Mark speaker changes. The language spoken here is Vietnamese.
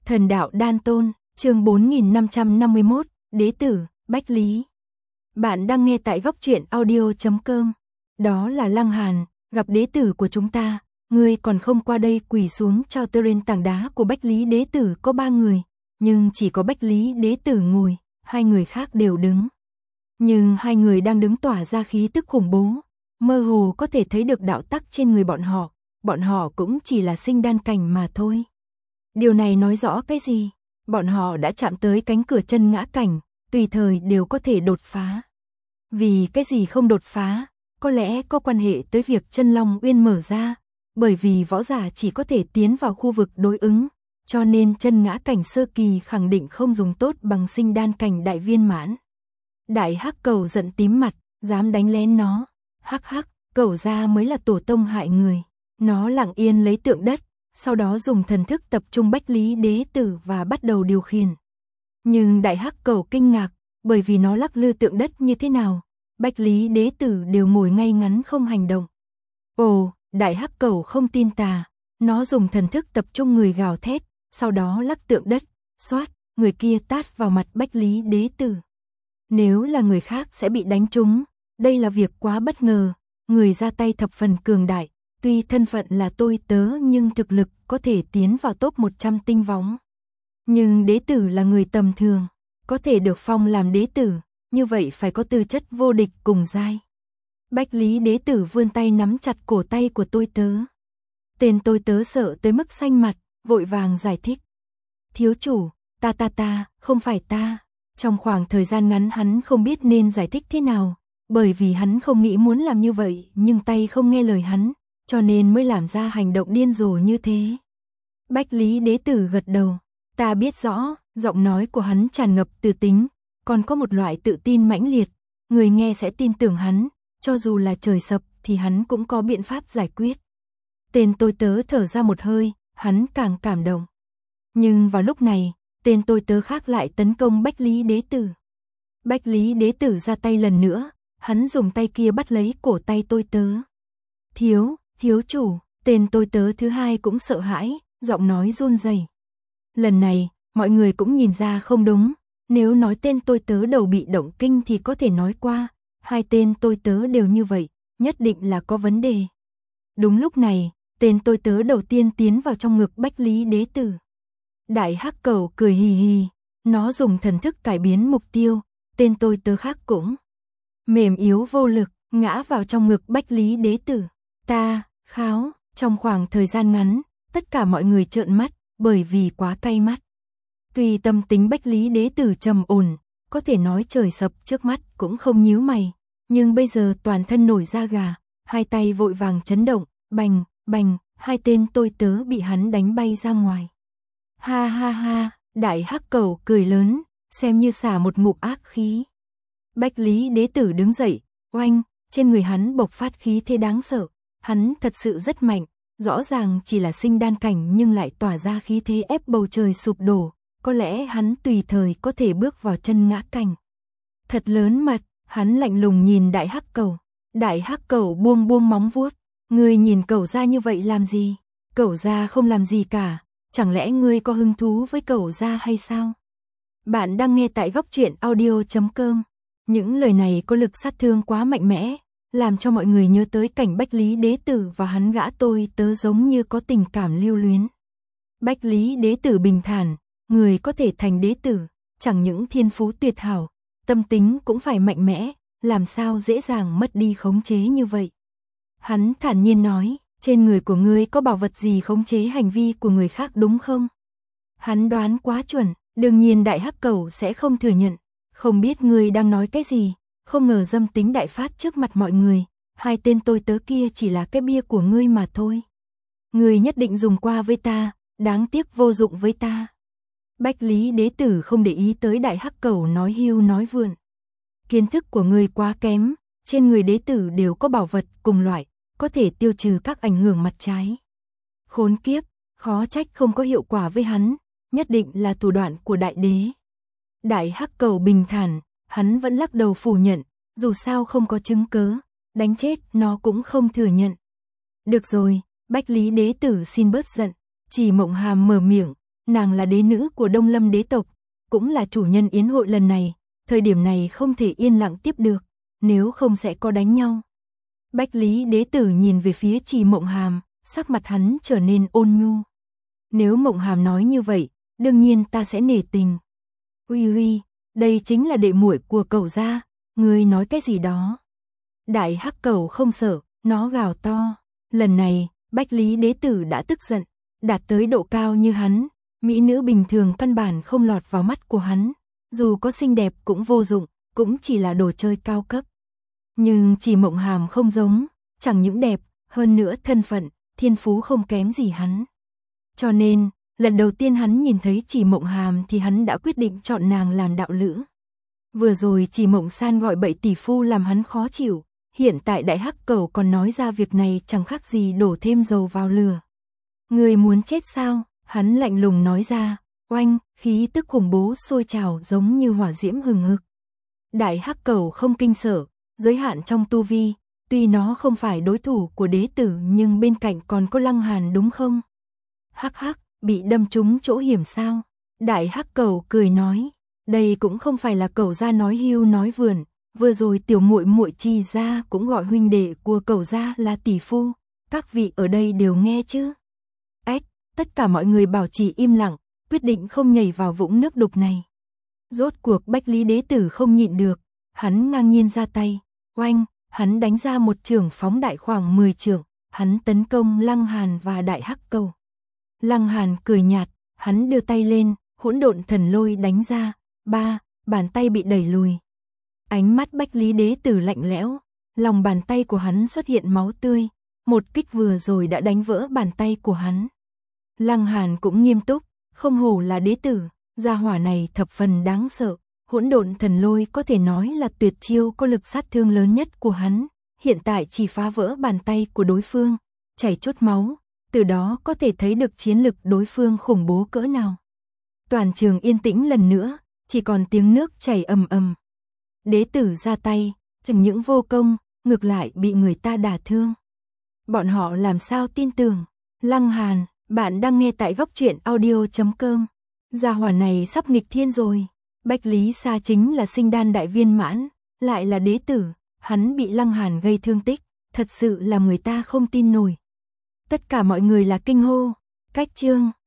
Speaker 1: Thần đạo đan tôn, chương 4551, đế tử, Bách Lý. Bạn đang nghe tại góc truyện audio.com. Đó là Lăng Hàn, gặp đế tử của chúng ta, ngươi còn không qua đây quỳ xuống trao tơ tảng đá của Bách Lý đế tử có 3 người, nhưng chỉ có Bách Lý đế tử ngồi, 2 người khác đều đứng. Nhưng 2 người đang đứng tỏa ra khí tức khủng bố, mơ hồ có thể thấy được đạo tắc trên người bọn họ cũng chỉ là sinh đan cảnh mà thôi. Điều này nói rõ cái gì? Bọn họ đã chạm tới cánh cửa chân ngã cảnh, tùy thời đều có thể đột phá. Vì cái gì không đột phá? Có lẽ có quan hệ tới việc chân Long Uyên mở ra, bởi vì võ giả chỉ có thể tiến vào khu vực đối ứng, cho nên chân ngã cảnh sơ kỳ khẳng định không dùng tốt bằng sinh đan cảnh đại viên mãn. Đại Hắc Cẩu giận tím mặt, dám đánh lén nó. Hắc hắc, Cẩu gia mới là tổ tông hại người. Nó lặng yên lấy tượng đất, sau đó dùng thần thức tập trung Bách Lý đế tử và bắt đầu điều khiển. Nhưng Đại Hắc Cẩu kinh ngạc, bởi vì nó lắc lư tượng đất như thế nào, Bách Lý đế tử đều ngồi ngay ngắn không hành động. Ồ, Đại Hắc Cẩu không tin tà, nó dùng thần thức tập trung người gào thét, sau đó lắc tượng đất, xoát, người kia tát vào mặt Bách Lý đế tử. Nếu là người khác sẽ bị đánh trúng, đây là việc quá bất ngờ, người ra tay thập phần cường đại. Tuy thân phận là tôi tớ nhưng thực lực có thể tiến vào top 100 tinh võng. Nhưng đế tử là người tầm thường, có thể được phong làm đế tử, như vậy phải có tư chất vô địch cùng giai. Bách Lý đế tử vươn tay nắm chặt cổ tay của tôi tớ. Tên tôi tớ sợ tới mức xanh mặt, vội vàng giải thích. Thiếu chủ, ta, không phải ta. Trong khoảng thời gian ngắn hắn không biết nên giải thích thế nào, bởi vì hắn không nghĩ muốn làm như vậy nhưng tay không nghe lời hắn, cho nên mới làm ra hành động điên rồ như thế. Bách Lý đế tử gật đầu, ta biết rõ, giọng nói của hắn tràn ngập tự tính, còn có một loại tự tin mãnh liệt, người nghe sẽ tin tưởng hắn, cho dù là trời sập thì hắn cũng có biện pháp giải quyết. Tên tôi tớ thở ra một hơi, hắn càng cảm động. Nhưng vào lúc này, tên tôi tớ khác lại tấn công Bách Lý đế tử. Bách Lý đế tử ra tay lần nữa, hắn dùng tay kia bắt lấy cổ tay tôi tớ. Thiếu chủ, tên tôi tớ thứ hai cũng sợ hãi, giọng nói run rẩy. Lần này, mọi người cũng nhìn ra không đúng, nếu nói tên tôi tớ đầu bị động kinh thì có thể nói qua, 2 tên tôi tớ đều như vậy, nhất định là có vấn đề. Đúng lúc này, tên tôi tớ đầu tiên tiến vào trong ngực Bách Lý đế tử. Đại Hắc Cẩu cười hì hì, nó dùng thần thức cải biến mục tiêu, tên tôi tớ khác cũng mềm yếu vô lực, ngã vào trong ngực Bách Lý đế tử. Kháo, trong khoảng thời gian ngắn, tất cả mọi người trợn mắt, bởi vì quá cay mắt. Tuy tâm tính Bách Lý đế tử trầm ổn, có thể nói trời sập trước mắt cũng không nhíu mày, nhưng bây giờ toàn thân nổi da gà, 2 tay vội vàng chấn động, bành, 2 tên tôi tớ bị hắn đánh bay ra ngoài. Ha, Đại Hắc Cẩu cười lớn, xem như xả một ngụm ác khí. Bách Lý đế tử đứng dậy, oanh, trên người hắn bộc phát khí thế đáng sợ. Hắn thật sự rất mạnh, rõ ràng chỉ là sinh đan cảnh nhưng lại tỏa ra khí thế ép bầu trời sụp đổ, có lẽ hắn tùy thời có thể bước vào chân ngã cảnh. Thật lớn mật, hắn lạnh lùng nhìn Đại Hắc Cẩu. Đại Hắc Cẩu buông móng vuốt, ngươi nhìn Cẩu gia như vậy làm gì? Cẩu gia không làm gì cả, chẳng lẽ ngươi có hứng thú với Cẩu gia hay sao? Bạn đang nghe tại góc truyện audio.com. Những lời này có lực sát thương quá mạnh mẽ, làm cho mọi người nhớ tới cảnh Bách Lý đế tử và hắn gã tôi tớ giống như có tình cảm lưu luyến. Bách Lý đế tử bình thản, người có thể thành đế tử, chẳng những thiên phú tuyệt hảo, tâm tính cũng phải mạnh mẽ, làm sao dễ dàng mất đi khống chế như vậy. Hắn thản nhiên nói, trên người của ngươi có bảo vật gì khống chế hành vi của người khác đúng không? Hắn đoán quá chuẩn, đương nhiên Đại Hắc Cẩu sẽ không thừa nhận, không biết ngươi đang nói cái gì. Không ngờ dâm tính đại phát trước mặt mọi người, 2 tên tôi tớ kia chỉ là cái bia của ngươi mà thôi. Ngươi nhất định dùng qua với ta, đáng tiếc vô dụng với ta. Bách Lý đế tử không để ý tới Đại Hắc Cẩu nói hưu nói vượn. Kiến thức của ngươi quá kém, trên người đế tử đều có bảo vật cùng loại, có thể tiêu trừ các ảnh hưởng mặt trái. Khốn kiếp, khó trách không có hiệu quả với hắn, nhất định là thủ đoạn của đại đế. Đại Hắc Cẩu bình thản, hắn vẫn lắc đầu phủ nhận, dù sao không có chứng cớ, đánh chết nó cũng không thừa nhận. Được rồi, Bách Lý đế tử xin bớt giận, chỉ Mộng Hàm mở miệng, nàng là đế nữ của Đông Lâm đế tộc, cũng là chủ nhân yến hội lần này, thời điểm này không thể yên lặng tiếp được, nếu không sẽ có đánh nhau. Bách Lý đế tử nhìn về phía Trì Mộng Hàm, sắc mặt hắn trở nên ôn nhu. Nếu Mộng Hàm nói như vậy, đương nhiên ta sẽ nể tình. Uy uy, đây chính là đệ muội của cậu gia, ngươi nói cái gì đó? Đại hắc cẩu không sợ, nó gào to. Lần này, Bách Lý đế tử đã tức giận, đạt tới độ cao như hắn, mỹ nữ bình thường căn bản không lọt vào mắt của hắn, dù có xinh đẹp cũng vô dụng, cũng chỉ là đồ chơi cao cấp. Nhưng Trì Mộng Hàm không giống, chẳng những đẹp, hơn nữa thân phận, thiên phú không kém gì hắn. Cho nên, lần đầu tiên hắn nhìn thấy Trì Mộng Hàm thì hắn đã quyết định chọn nàng làm đạo lữ. Vừa rồi Trì Mộng San gọi bậy tỷ phu làm hắn khó chịu, hiện tại đại hắc cẩu còn nói ra việc này chẳng khác gì đổ thêm dầu vào lửa. Người muốn chết sao? Hắn lạnh lùng nói ra, oanh, khí tức khủng bố sôi trào giống như hỏa diễm hừng hực. Đại hắc cẩu không kinh sợ, giới hạn trong tu vi, tuy nó không phải đối thủ của đế tử nhưng bên cạnh còn có Lăng Hàn đúng không? Hắc hắc, bị đâm trúng chỗ hiểm sao? Đại hắc cẩu cười nói, đây cũng không phải là cẩu gia nói hưu nói vườn, vừa rồi tiểu muội muội Trì gia cũng gọi huynh đệ của cẩu gia là tỷ phu, các vị ở đây đều nghe chứ? Ếch, tất cả mọi người bảo trì im lặng, quyết định không nhảy vào vũng nước đục này. Rốt cuộc Bách Lý đế tử không nhịn được, hắn ngang nhiên ra tay, oanh, hắn đánh ra một chưởng phóng đại khoảng 10 chưởng, hắn tấn công Lăng Hàn và đại hắc cẩu. Lăng Hàn cười nhạt, hắn đưa tay lên, hỗn độn thần lôi đánh ra, bàn tay bị đẩy lùi. Ánh mắt Bách Lý đế tử lạnh lẽo, lòng bàn tay của hắn xuất hiện máu tươi, một kích vừa rồi đã đánh vỡ bàn tay của hắn. Lăng Hàn cũng nghiêm túc, không hổ là đế tử, gia hỏa này thập phần đáng sợ, hỗn độn thần lôi có thể nói là tuyệt chiêu có lực sát thương lớn nhất của hắn, hiện tại chỉ phá vỡ bàn tay của đối phương, chảy chút máu, từ đó có thể thấy được chiến lực đối phương khủng bố cỡ nào. Toàn trường yên tĩnh lần nữa, chỉ còn tiếng nước chảy ầm ầm. Đế tử ra tay, chẳng những vô công, ngược lại bị người ta đả thương. Bọn họ làm sao tin tưởng? Lăng Hàn, bạn đang nghe tại góc truyện audio.com. Gia hỏa này sắp nghịch thiên rồi. Bách Lý Sa chính là sinh đan đại viên mãn, lại là đế tử, hắn bị Lăng Hàn gây thương tích, thật sự làm người ta không tin nổi. Tất cả mọi người là kinh hô. Cách chương